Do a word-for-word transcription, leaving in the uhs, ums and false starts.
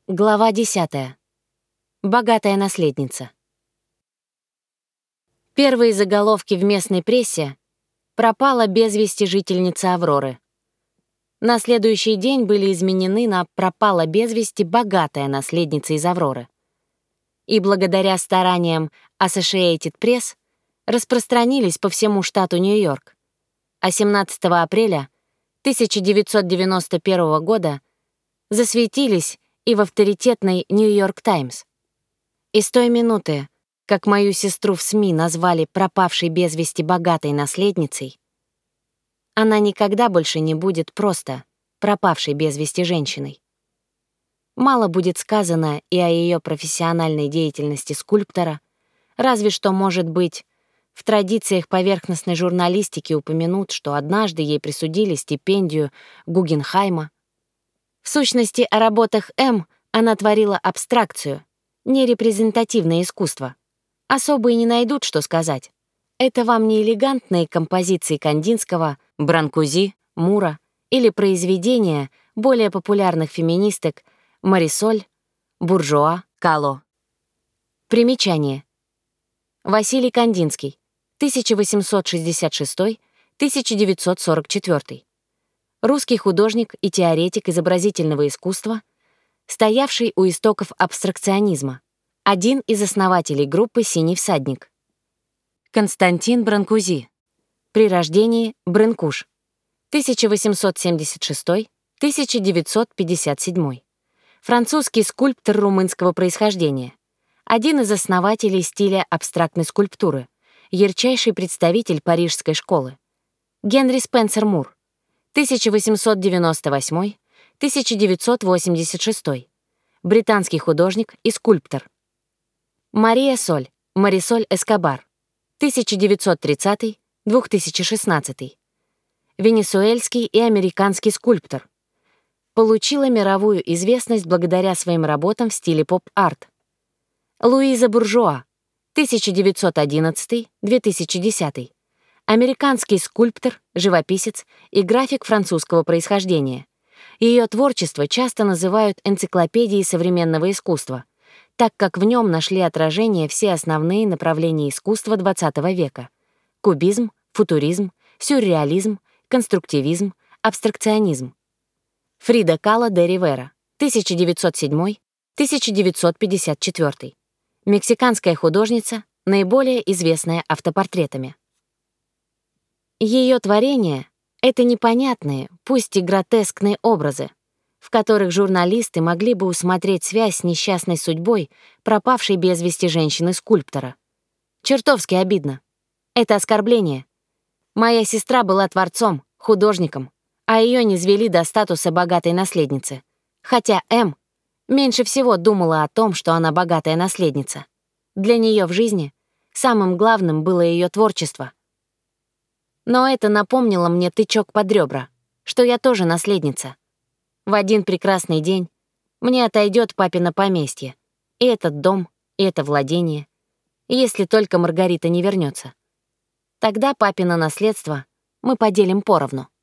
Глава десятая. Богатая наследница. Первые заголовки в местной прессе: «Пропала без вести жительница Авроры». На следующий день были изменены на «Пропала без вести богатая наследница из Авроры». И благодаря стараниям Associated Press распространились по всему штату Нью-Йорк. А семнадцатого апреля тысяча девятьсот девяносто первого года засветились и в авторитетной «Нью-Йорк Таймс». И с той минуты, как мою сестру в СМИ назвали пропавшей без вести богатой наследницей, она никогда больше не будет просто пропавшей без вести женщиной. Мало будет сказано и о ее профессиональной деятельности скульптора, разве что, может быть, в традициях поверхностной журналистики упомянут, что однажды ей присудили стипендию Гугенхайма. В сущности, о работах М она творила абстракцию, нерепрезентативное искусство. Особо и не найдут, что сказать. Это вам не элегантные композиции Кандинского, Бранкузи, Мура или произведения более популярных феминисток Марисоль, Буржуа, Кало. Примечание. Василий Кандинский, тысяча восемьсот шестьдесят шестой — тысяча девятьсот сорок четвёртый. Русский художник и теоретик изобразительного искусства, стоявший у истоков абстракционизма, один из основателей группы «Синий всадник». Константин Бранкузи. При рождении Брынкуш. тысяча восемьсот семьдесят шестой — тысяча девятьсот пятьдесят седьмой. Французский скульптор румынского происхождения. Один из основателей стиля абстрактной скульптуры, ярчайший представитель парижской школы. Генри Спенсер Мур. тысяча восемьсот девяносто восьмой — тысяча девятьсот восемьдесят шестой. Британский художник и скульптор. Мария Соль, Марисоль Эскобар. тысяча девятьсот тридцатый — две тысячи шестнадцатый. Венесуэльский и американский скульптор. Получила мировую известность благодаря своим работам в стиле поп-арт. Луиза Буржуа. тысяча девятьсот одиннадцатый — две тысячи десятый. Американский скульптор, живописец и график французского происхождения. Ее творчество часто называют энциклопедией современного искусства, так как в нем нашли отражение все основные направления искусства двадцатого века — кубизм, футуризм, сюрреализм, конструктивизм, абстракционизм. Фрида Кало де Ривера, тысяча девятьсот седьмой — тысяча девятьсот пятьдесят четвёртый. Мексиканская художница, наиболее известная автопортретами. Ее творения — это непонятные, пусть и гротескные образы, в которых журналисты могли бы усмотреть связь с несчастной судьбой пропавшей без вести женщины-скульптора. Чертовски обидно. Это оскорбление. Моя сестра была творцом, художником, а ее низвели до статуса богатой наследницы. Хотя М меньше всего думала о том, что она богатая наследница. Для нее в жизни самым главным было ее творчество. Но это напомнило мне тычок под ребра, что я тоже наследница. В один прекрасный день мне отойдет папино поместье, и этот дом, и это владение, если только Маргарита не вернется. Тогда папино наследство мы поделим поровну.